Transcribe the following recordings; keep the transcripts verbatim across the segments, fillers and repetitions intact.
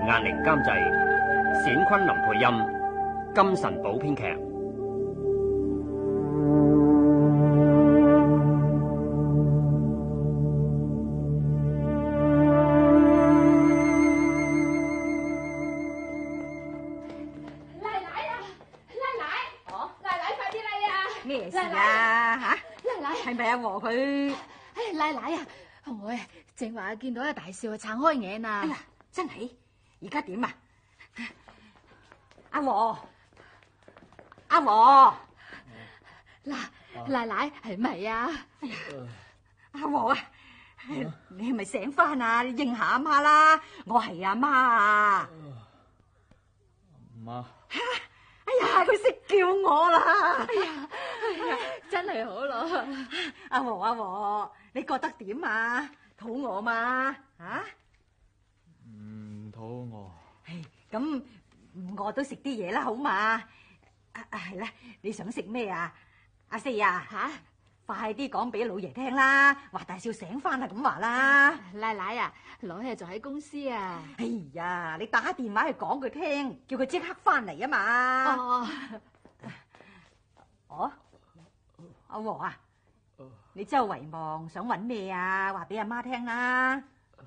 壓力監製，冼昆林配音，金神寶編劇。 咩事啊？吓，奶奶係咪阿和佢？ 哎，奶奶啊，我啊正話見到阿大少啊撐開眼啊！ 哎呀，真係，而家點啊？阿和，阿和， 嗱，奶奶係咪啊？ 哎呀，阿和啊，你係咪醒翻啊？你應下阿媽啦，我係阿媽啊！ 媽。 哎呀，佢識叫我啦！ 哎呀，哎呀，真係好咯！ 阿和阿和，你覺得點啊？肚餓嘛？啊？ 唔肚餓。 唉，咁唔餓都食啲嘢啦，好嘛？啊啊係啦，你想食咩啊？阿四啊，吓，快啲講俾老爺聽啦！話大少醒翻啦，咁話啦。 奶奶啊，攞嘢就喺公司啊。 哎呀，你打電話去講佢聽，叫佢即刻翻嚟啊嘛。 哦， 哦，阿和啊，你周圍望想搵咩啊？話俾阿媽聽啦。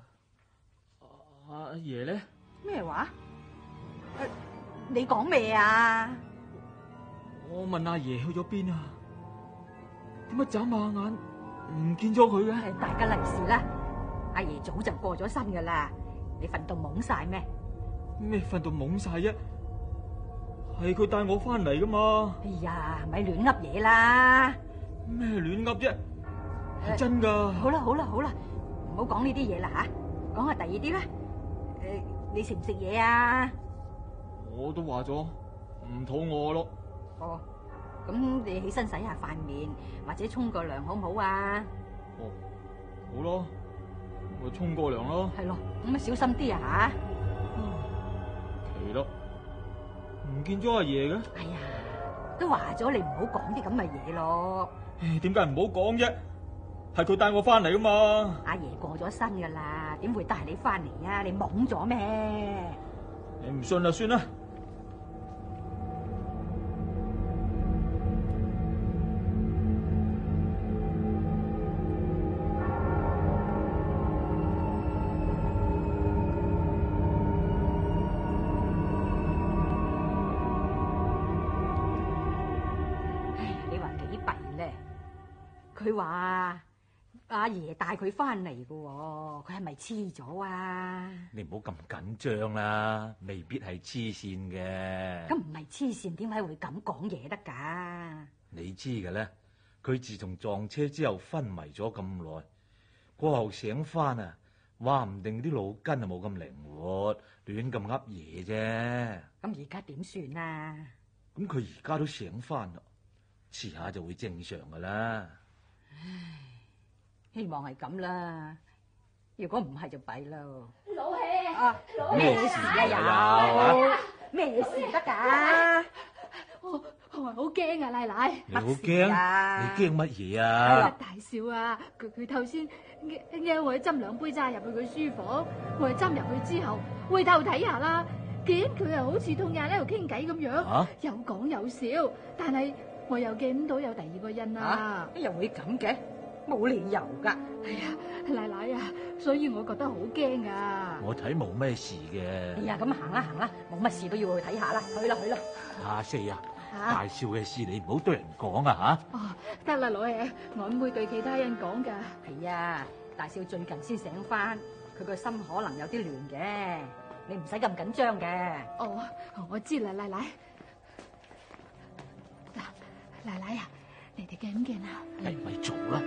阿爺咧？ 咩話？你講咩啊？ 我問阿爺去咗邊啊？點解眨下眼唔見咗佢嘅？ 大家利是啦，阿爺早就過咗身噶啦，你瞓到懵晒咩？ 咩瞓到懵晒啫？係佢帶我翻嚟噶嘛？ 哎呀，咪亂噏嘢啦！ 咩亂噏啫？係真噶。 好啦好啦好啦，唔好講呢啲嘢啦吓，講下第二啲啦。誒，你食唔食嘢啊？ 我都話咗唔肚餓咯。 哦，咁你起身洗下塊面，或者沖個涼好唔好啊？ 哦，好咯，我沖個涼咯。 係咯，咁啊小心啲啊吓。 奇咯，唔見咗阿爺嘅。 哎呀，都話咗你唔好講啲咁嘅嘢咯。 唉，點解唔好講啫？係佢帶我翻嚟噶嘛。 阿爺過咗身噶啦，點會帶你翻嚟啊？你懵咗咩？ 你唔信就算啦。 佢話阿爺帶佢翻嚟嘅，佢係咪黐咗啊？ 你唔好咁緊張啦，未必係黐線嘅。 咁唔係黐線，點解會咁講嘢得噶？ 你知嘅咧，佢自從撞車之後昏迷咗咁耐，過後醒翻啊，話唔定啲腦筋啊冇咁靈活，亂咁噏嘢啫。 咁而家點算啊？ 咁佢而家都醒翻啦，遲下就會正常噶啦。 唉，希望係咁啦。如果唔係就弊咯。 老氣啊！咩事啊？有咩事得噶？ 我我好驚啊，奶奶。 你好驚？你驚乜嘢啊？ 大少啊，佢佢頭先嗌我斟兩杯茶入去佢書房，我斟入去之後回頭睇下啦，見佢又好似同人喺度傾偈咁樣，啊、有講有笑，但係。我又見唔到有第二個人啊！ 啊又會咁嘅？冇理由噶！ 哎呀，奶奶啊，所以我覺得好驚啊！ 我睇冇咩事嘅。 哎呀，咁行啦行啦，冇乜事都要去睇下啦，去啦去啦！ 阿四啊，啊大少嘅事你唔好對人講啊吓！ 哦，得啦，老爺，我唔會對其他人講噶。 係啊，大少最近先醒翻，佢個心可能有啲亂嘅，你唔使咁緊張嘅。 哦，我知啦，奶奶。奶奶啊，你哋驚唔驚啊？ 你咪做啦！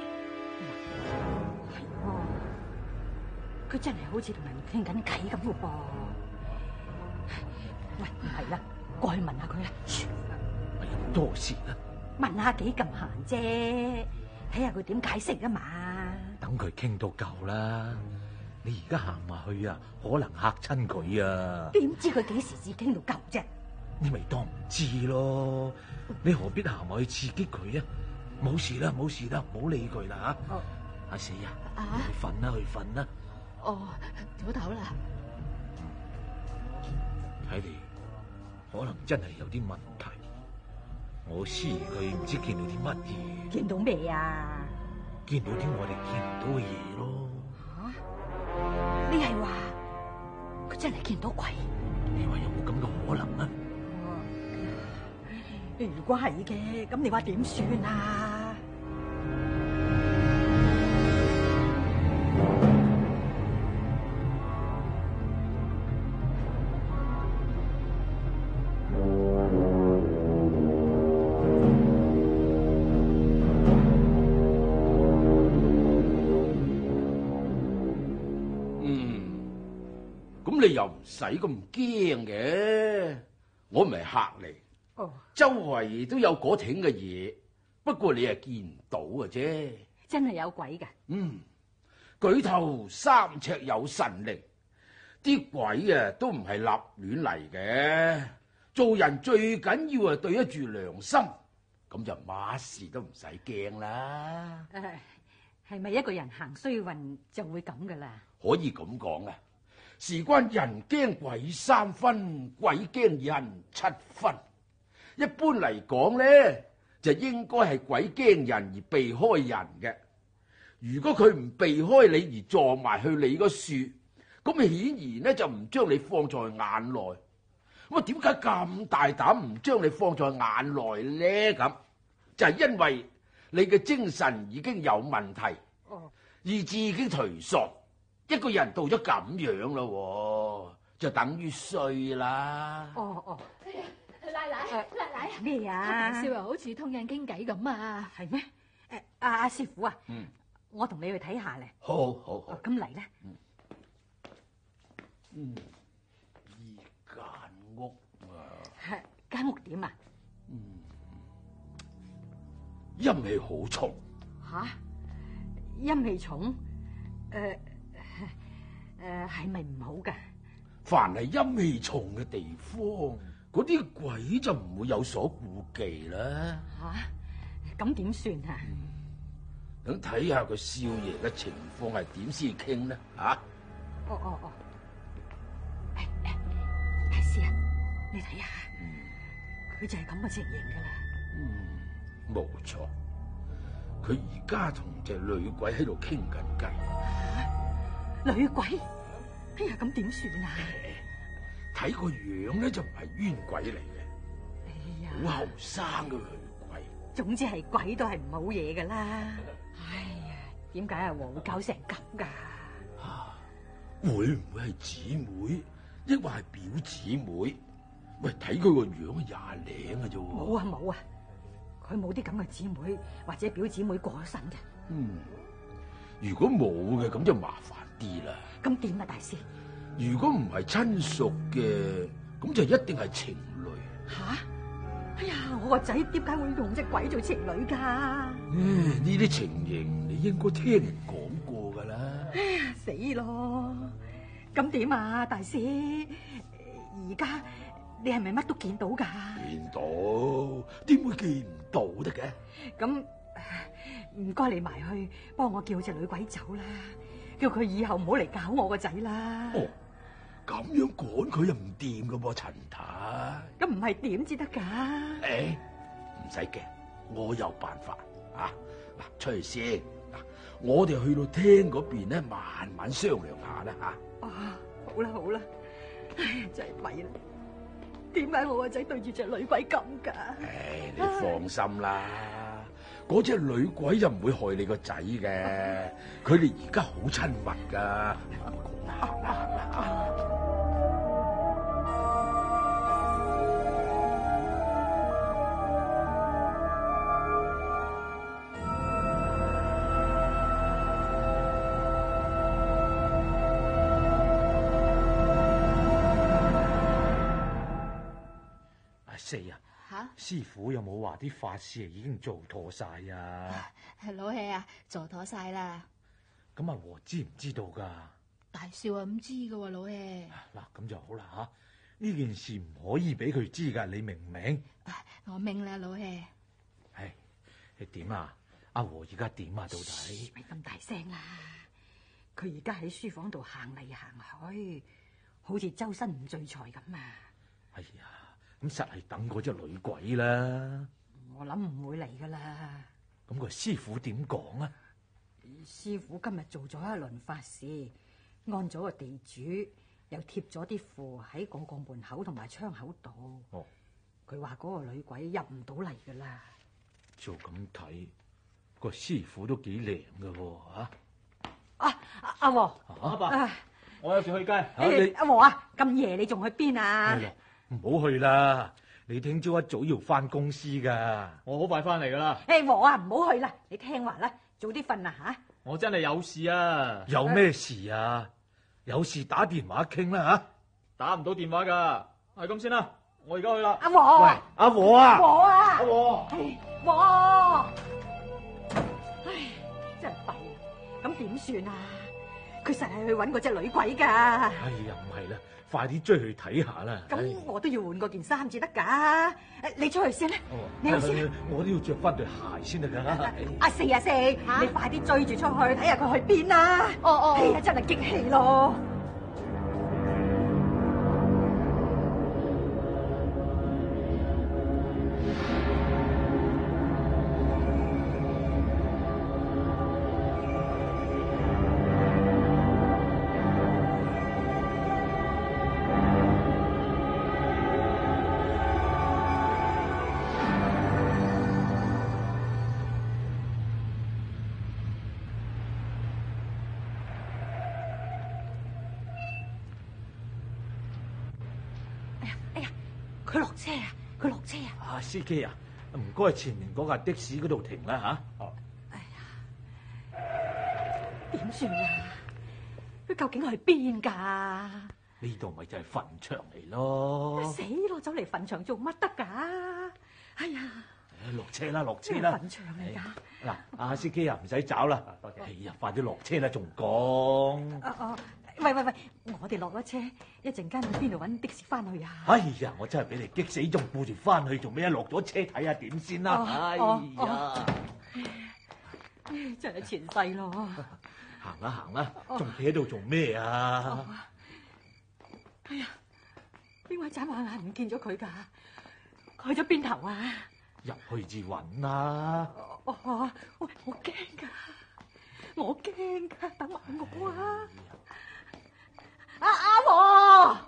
係喎，佢真係好似同人傾緊偈咁嘅噃。喂，唔係啦，過去問下佢啦。 咪咁多事啦。 問下幾咁閒啫，睇下佢點解釋啊嘛。 等佢傾到夠啦，你而家行埋去啊，可能嚇親佢啊。 點知佢幾時至傾到夠啫？ 你咪當唔知咯，你何必行埋去刺激佢啊？冇事啦，冇事啦，唔好理佢啦吓。阿四啊，去瞓啦，去瞓啦。 哦，早唞啦。 睇嚟可能真係有啲問題。我思疑佢唔知見到啲乜嘢。 見到咩啊？ 見到啲我哋見唔到嘅嘢咯。 吓？你係話佢真係見到鬼？ 你話有冇咁嘅可能啊？ 如果係嘅，咁你話點算啊？ 你又唔使咁驚嘅，我唔係嚇你。 哦， 周圍都有嗰挺嘅嘢，不過你係見唔到嘅啫。 真係有鬼㗎？ 嗯，舉頭三尺有神靈，啲鬼啊都唔係立亂嚟嘅。做人最緊要係對得住良心，咁就乜事都唔使驚啦。 誒，係咪一個人行衰運就會咁噶啦？ 可以咁講啊。事關人驚鬼三分，鬼驚人七分。一般嚟講咧，就應該係鬼驚人而避開人嘅。如果佢唔避開你而撞埋去你個樹，咁顯然咧就唔將你放在眼內。咁啊，點解咁大膽唔將你放在眼內咧？咁就係因為你嘅精神已經有問題，意志已經頹喪。一個人到咗咁樣咯，就等於衰啦。 哦哦， 哎呀，奶奶，奶奶咩啊？ 大少又好似同人傾偈咁啊？ 係咩？誒，阿阿師傅啊， 嗯， 我同你去睇下咧。 好好好， 咁嚟咧。 嗯，依間屋啊， 間屋點啊？ 嗯，陰氣好重。 吓？陰氣重？誒。誒，係咪唔好噶？ 凡係陰氣重嘅地方，嗰啲鬼就唔會有所顧忌啦。 吓，咁點算啊？ 等睇下佢少爺嘅情況係點先傾呢？吓？ 哦哦哦，誒誒，大師啊，你睇下，佢就係咁嘅情形噶啦。 嗯，冇錯，佢而家同隻女鬼喺度傾緊偈。 女鬼，哎呀，咁點算啊？ 睇個樣咧就唔係冤鬼嚟嘅， 哎呀， 好後生嘅女鬼。 總之係鬼都係唔好嘢噶啦。哎呀，點解阿和會搞成咁噶？ 啊，會唔會係姊妹，抑或係表姊妹？喂，睇佢個樣廿零嘅啫。 冇啊冇啊，佢冇啲咁嘅姊妹或者表姊妹過咗身嘅。 嗯，如果冇嘅，咁就麻煩啲啦。 咁點啊，大師？ 如果唔係親屬嘅，咁就一定係情侶。 吓？哎呀，我個仔點解會同隻鬼做情侶噶？ 嗯，呢啲情形你應該聽人講過噶啦。 哎呀，死咯！咁點啊，大師？而家你係咪乜都見到噶？ 見到，點會見唔到得嘅？ 咁唔該你埋去幫我叫隻女鬼走啦，叫佢以後唔好嚟搞我個仔啦。 哦，咁樣趕佢又唔掂噶噃，陳太。 咁唔係點至得噶？ 誒，唔使驚，我有辦法啊！嗱，出去先。嗱，我哋去到廳嗰邊咧，慢慢商量下啦吓。 啊，好啦好啦，唉，真係弊啦！點解我個仔對住隻女鬼咁噶？ 唉，你放心啦，嗰隻女鬼就唔會害你個仔嘅，佢哋而家好親密噶。行啦行啦。 四啊！ 吓， 師傅有冇話啲法事已經做妥晒啊？ 老氣啊，做妥晒啦。 咁阿和知唔知道噶？ 大少啊唔知噶喎，老氣。 嗱，咁就好啦吓，呢件事唔可以俾佢知噶，你明唔明？ 我明啦，老氣。 係你點啊？阿和而家點啊？到底？ 咪咁大聲啦！佢而家喺書房度行嚟行去，好似周身唔聚財咁啊！ 哎呀，咁實係等嗰隻女鬼啦。 我諗唔會嚟噶啦。 咁個師傅點講啊？ 師傅今日做咗一輪法事，安咗個地主，又貼咗啲符喺嗰個門口同埋窗口度。 哦， 佢話嗰個女鬼入唔到嚟噶啦。 照咁睇，個師傅都幾靈噶喎吓。 啊，阿和， 阿爸， 啊我有事去街。 誒阿和啊，咁夜你仲去邊啊？ 係啦，唔好去啦，你聽朝一早要翻公司噶。 我好快翻嚟噶啦。 誒和啊，唔好去啦，你聽話啦，早啲瞓啦吓。 我真係有事啊！ 有咩事啊？有事打電話傾啦吓。 打唔到電話噶，係咁先啦。我而家去啦。 阿和， 喂，阿和啊， 和啊， 阿和， 和，唉，真係弊啊！咁點算啊？佢實係去揾嗰隻女鬼噶。 哎呀，唔係啦，快啲追去睇下啦。 咁我都要換嗰件衫至得噶。誒，你出去先啦，你去先。 我都要着翻對鞋先得噶。 阿四啊四，你快啲追住出去睇下佢去邊啦。 哦哦， 哎呀，真係激氣咯！佢落車啊！佢落車啊！ 啊，司機啊，唔該，前面嗰架的士嗰度停啦吓。哦， 哎呀，點算啊？佢究竟去邊噶？ 呢度咪就係墳場嚟咯。 死咯，走嚟墳場做乜得噶？哎呀， 落車啦，落車啦！ 墳場嚟噶。 嗱，阿司機啊，唔使找啦。多謝。哎呀，快啲落車啦，仲講。 哦哦，喂喂喂，我哋落咗車，一陣間去邊度搵的士翻去啊？ 哎呀，我真係俾你激死，仲顧住翻去，做咩啊？落咗車睇下點先啦！哎呀， 真係前世咯！ 行啦行啦，仲企喺度做咩啊？ 哎呀，邊位眨下眼唔見咗佢噶？去咗邊頭啊？ 入去至揾啦！ 哦，喂，我驚噶，我驚噶，等埋我啊！阿阿和，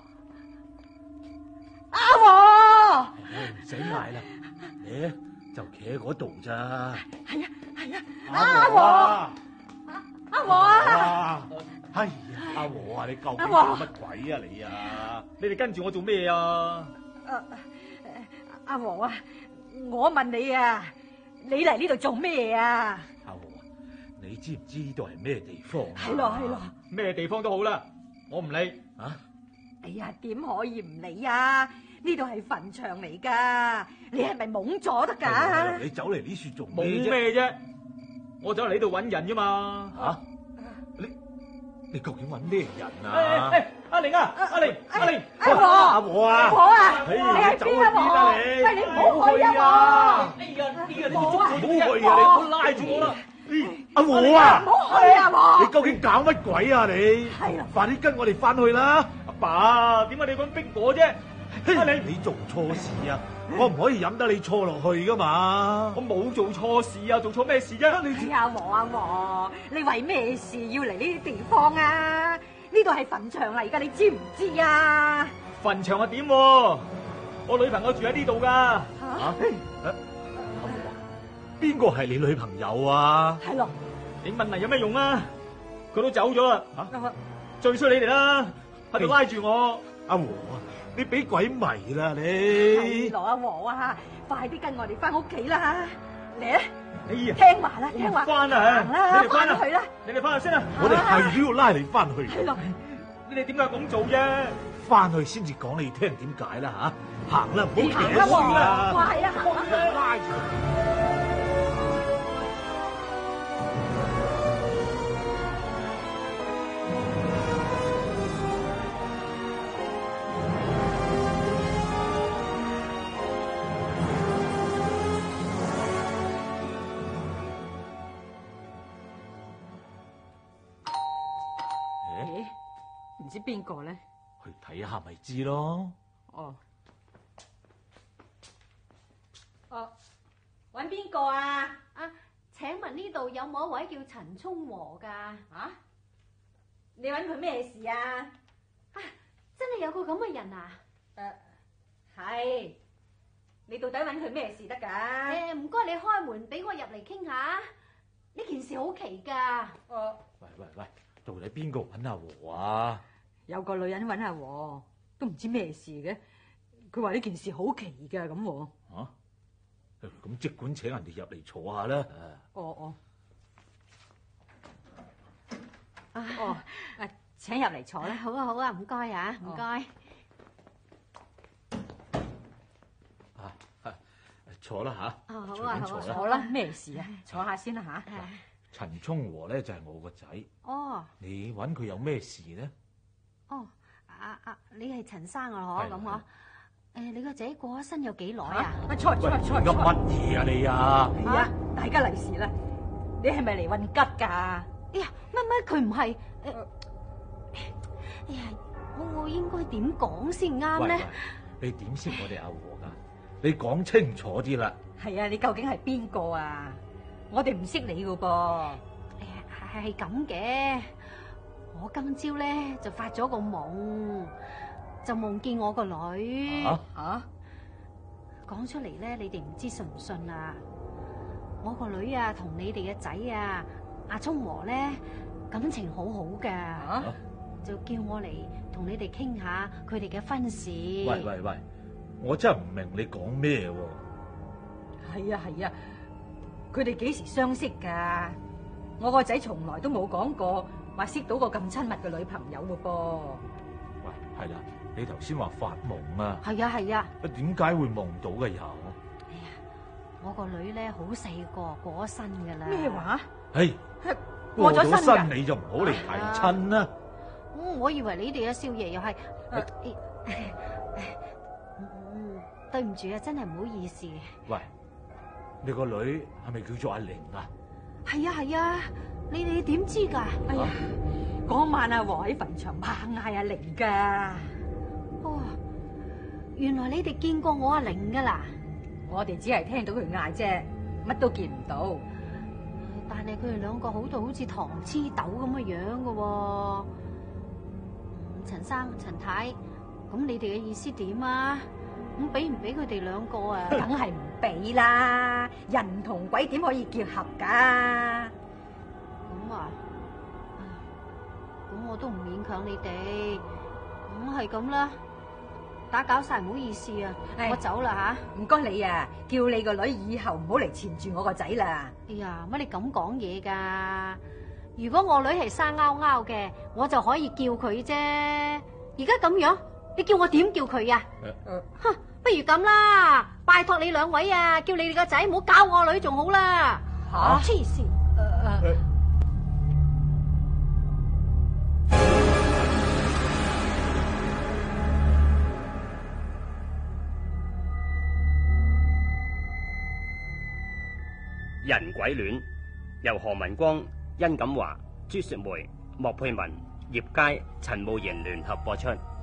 阿和， 唔使嗌啦，你就企喺嗰度咋？ 係啊係啊，阿和，阿和啊！ 哎呀，阿和啊，你究竟做乜鬼啊你啊？ 你哋跟住我做咩啊？ 阿和啊，我問你啊，你嚟呢度做咩啊？ 阿和，你知唔知呢度係咩地方啊？ 係咯係咯， 咩地方都好啦，我唔理啊！ 哎呀，點可以唔理啊？呢度係墳場嚟噶，你係咪懵咗得噶？ 你走嚟呢處做冇咩啫？ 咩啫，我走嚟呢度揾人啫嘛。 吓？你你究竟揾咩人誒啊？ 誒，阿玲啊，阿玲，阿玲， 阿和， 阿和啊！ 阿和啊！ 哎你喺走去邊啊？ 邊啊你？ 喂，你唔好去啊！ 哎呀，哎呀，你唔好啊唔好去啊！你唔好拉住我啦！ 阿和啊！ 唔好去啊！和， 你究竟搞乜鬼啊你？ 係啊快啲跟我哋翻去啦！ 阿爸，點解你咁逼我啫？阿玲， 你做錯事啊！我唔可以飲得你錯落去噶嘛！ 我冇做錯事啊，做錯咩事啫？ 你阿和阿和，你為咩事要嚟呢啲地方啊？呢度係墳場嚟噶，你知唔知啊？ 墳場係點？我女朋友住喺呢度噶。 啊？邊個係你女朋友啊？ 係咯， 你問嚟有咩用啊？佢都走咗啦。 吓？ 最衰你哋啦，喺度拉住我。 阿和啊，你俾鬼迷啦你！ 係咯，阿和啊，快啲跟我哋翻屋企啦！嚟啊！ 哎呀， 聽話啦，聽話， 翻啊！ 行啦， 你哋翻啊！ 翻去啦！ 你哋翻去先啦。 我哋係都要拉你翻去。 係咯， 你哋點解咁做啫？ 翻去先至講你聽點解啦吓！行啦，唔好企行啦， 喺度和， 啦！ 快啦，行啦！ 拉住咦，唔知邊個咧？ 去睇下咪知咯。 哦， 揾邊個啊？ 啊，請問呢度有冇一位叫陳聰和噶？ 啊？你揾佢咩事啊？ 啊，真係有個咁嘅人啊？ 誒，係。你到底揾佢咩事得噶？ 誒，唔該你開門俾我入嚟傾下，呢件事好奇噶。 哦， 喂喂喂，到底邊個揾阿和啊？ 有個女人揾阿和，都唔知咩事嘅。佢話呢件事好奇噶咁。 啊？咁即管請人哋入嚟坐下啦。 哦哦。 啊哦，誒，請入嚟坐啦。 好啊好啊，唔該啊，唔該。 坐啦吓。 哦，好啊好啊， 坐啦。咩事啊？坐下先啦吓。 陳聰和咧就係我個仔。 哦。 你揾佢有咩事咧？ 哦，啊啊，你係陳生啊？嗬，咁嗬。誒，你個仔過咗身有幾耐啊？ 喂，坐坐坐。 噏乜嘢啊你啊？ 係啊，大家利是啦。你係咪嚟運吉噶？ 哎呀，乜乜佢唔係誒？哎呀，我我應該點講先啱咧？ 你點識我哋阿和噶？你講清楚啲啦。 係啊，你究竟係邊個啊？我哋唔識你噶噃。 哎呀，係係咁嘅。我今朝咧就發咗個夢，就夢見我個女。 啊啊！ 講出嚟咧，你哋唔知信唔信啊？我個女啊，同你哋嘅仔啊，阿聰和咧感情好好噶， 啊、 就叫我嚟同你哋傾下佢哋嘅婚事。 喂喂喂，我真係唔明你講咩喎？ 係啊係啊，佢哋幾時相識噶？我個仔從來都冇講過話識到個咁親密嘅女朋友噶噃。 喂，係啦，你頭先話發夢啊？ 係啊係啊。 點解會夢到嘅有？ 哎呀，我個女咧好細個過咗身噶啦。 咩話？ 唉， 過咗身㗎， 你就唔好嚟提親啦。 嗯，我以為你哋阿少爺又係。嗯，對唔住啊，真係唔好意思。 喂，你個女係咪叫做阿玲啊？ 係啊係啊，你哋點知噶？ 哎呀，嗰晚阿和喺墳場猛嗌阿玲噶。 哦，原來你哋見過我阿玲噶啦。 我哋只係聽到佢嗌啫，乜都見唔到。 但係佢哋兩個好到好似糖黐豆咁嘅樣噶喎。陳生、陳太，咁你哋嘅意思點啊？咁俾唔俾佢哋兩個啊？ 梗係唔俾啦！人同鬼點可以結合噶？ 咁啊，咁我都唔勉強你哋。咁係咁啦，打攪晒，唔好意思啊，我走啦吓。唔該你啊，叫你個女以後唔好嚟纏住我個仔啦。哎呀，乜你咁講嘢噶？如果我女係生勾勾嘅，我就可以叫佢啫。而家咁樣，你叫我點叫佢啊？哼，不如咁啦，拜託你兩位啊，叫你哋個仔唔好搞我女仲好啦。吓，黐線！ 人鬼戀由何文光、殷錦華、朱雪梅、莫佩文、葉佳、陳慕賢聯合播出。